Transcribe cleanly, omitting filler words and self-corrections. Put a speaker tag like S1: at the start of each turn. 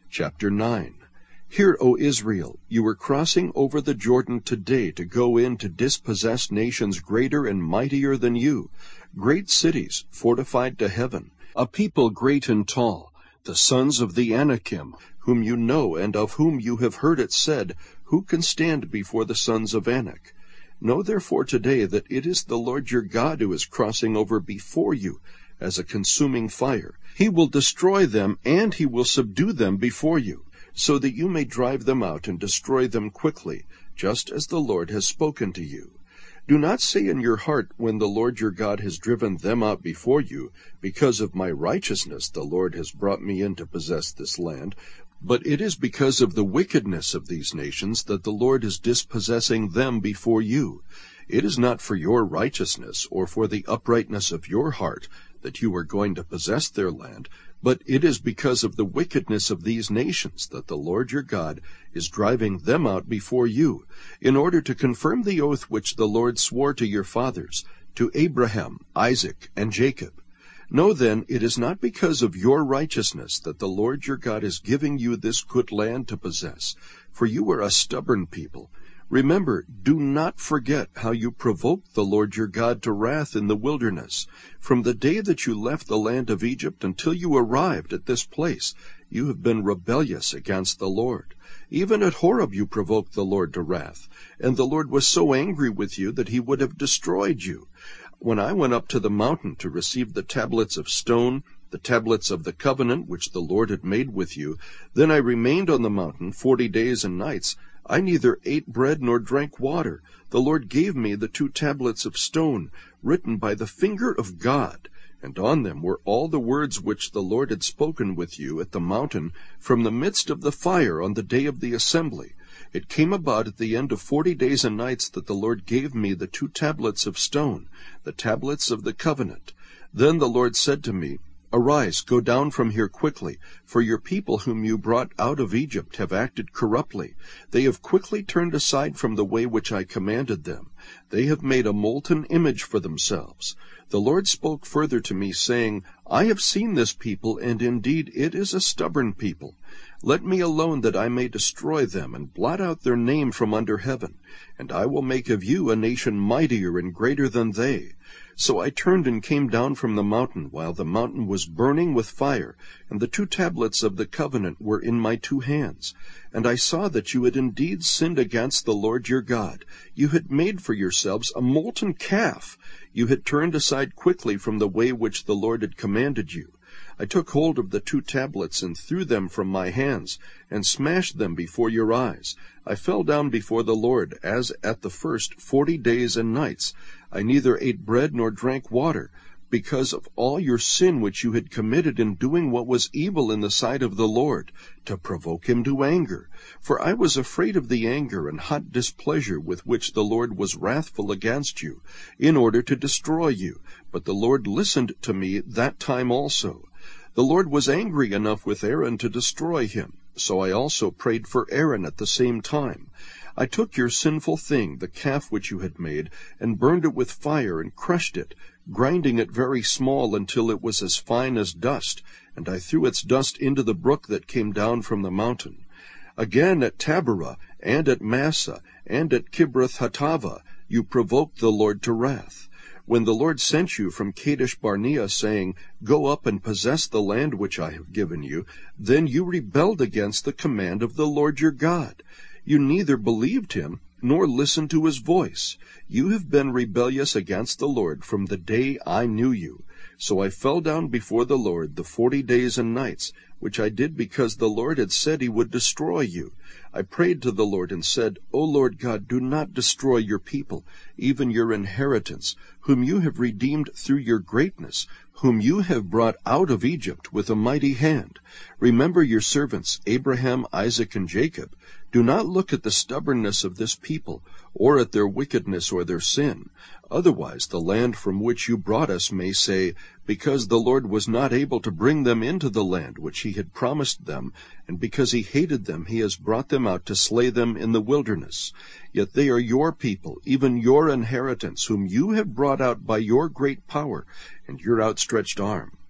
S1: Chapter 9. Hear, O Israel, you are crossing over the Jordan today to go in to dispossess nations greater and mightier than you, great cities fortified to heaven, a people great and tall, the sons of the Anakim, whom you know and of whom you have heard it said, who can stand before the sons of Anak? Know therefore today that it is the Lord your God who is crossing over before you as a consuming fire. He will destroy them, and he will subdue them before you, so that you may drive them out and destroy them quickly, just as the Lord has spoken to you. Do not say in your heart, when the Lord your God has driven them out before you, because of my righteousness the Lord has brought me in to possess this land, but it is because of the wickedness of these nations that the Lord is dispossessing them before you. It is not for your righteousness or for the uprightness of your heart that you are going to possess their land, but it is because of the wickedness of these nations that the Lord your God is driving them out before you, in order to confirm the oath which the Lord swore to your fathers, to Abraham, Isaac, and Jacob. Know then, it is not because of your righteousness that the Lord your God is giving you this good land to possess, for you are a stubborn people. Remember, do not forget how you provoked the Lord your God to wrath in the wilderness. From the day that you left the land of Egypt until you arrived at this place, you have been rebellious against the Lord. Even at Horeb you provoked the Lord to wrath, and the Lord was so angry with you that he would have destroyed you. When I went up to the mountain to receive the tablets of stone, the tablets of the covenant which the Lord had made with you, then I remained on the mountain 40 days and nights. I neither ate bread nor drank water. The Lord gave me the 2 tablets of stone, written by the finger of God, and on them were all the words which the Lord had spoken with you at the mountain from the midst of the fire on the day of the assembly. It came about at the end of 40 days and nights that the Lord gave me the 2 tablets of stone, the tablets of the covenant. Then the Lord said to me, Arise, go down from here quickly, for your people whom you brought out of Egypt have acted corruptly. They have quickly turned aside from the way which I commanded them. They have made a molten image for themselves. The Lord spoke further to me, saying, I have seen this people, and indeed it is a stubborn people. Let me alone that I may destroy them, and blot out their name from under heaven. And I will make of you a nation mightier and greater than they. So I turned and came down from the mountain, while the mountain was burning with fire, and the 2 tablets of the covenant were in my 2 hands. And I saw that you had indeed sinned against the Lord your God. You had made for yourselves a molten calf. You had turned aside quickly from the way which the Lord had commanded you. I took hold of the 2 tablets and threw them from my hands, and smashed them before your eyes. I fell down before the Lord, as at the first 40 days and nights. I neither ate bread nor drank water, because of all your sin which you had committed in doing what was evil in the sight of the Lord, to provoke him to anger. For I was afraid of the anger and hot displeasure with which the Lord was wrathful against you, in order to destroy you. But the Lord listened to me that time also. The Lord was angry enough with Aaron to destroy him, so I also prayed for Aaron at the same time. I took your sinful thing, the calf which you had made, and burned it with fire and crushed it, grinding it very small until it was as fine as dust, and I threw its dust into the brook that came down from the mountain. Again at Taberah, and at Massah, and at Kibroth-Hattaavah, you provoked the Lord to wrath. When the Lord sent you from Kadesh-barnea, saying, Go up and possess the land which I have given you, then you rebelled against the command of the Lord your God. You neither believed him, nor listened to his voice. You have been rebellious against the Lord from the day I knew you. So I fell down before the Lord the 40 days and nights, which I did because the Lord had said he would destroy you. I prayed to the Lord and said, O Lord God, do not destroy your people, even your inheritance, whom you have redeemed through your greatness, whom you have brought out of Egypt with a mighty hand. Remember your servants, Abraham, Isaac, and Jacob. Do not look at the stubbornness of this people, or at their wickedness or their sin. Otherwise the land from which you brought us may say, Because the Lord was not able to bring them into the land which he had promised them, and because he hated them, he has brought them out to slay them in the wilderness. Yet they are your people, even your inheritance, whom you have brought out by your great power and your outstretched arm.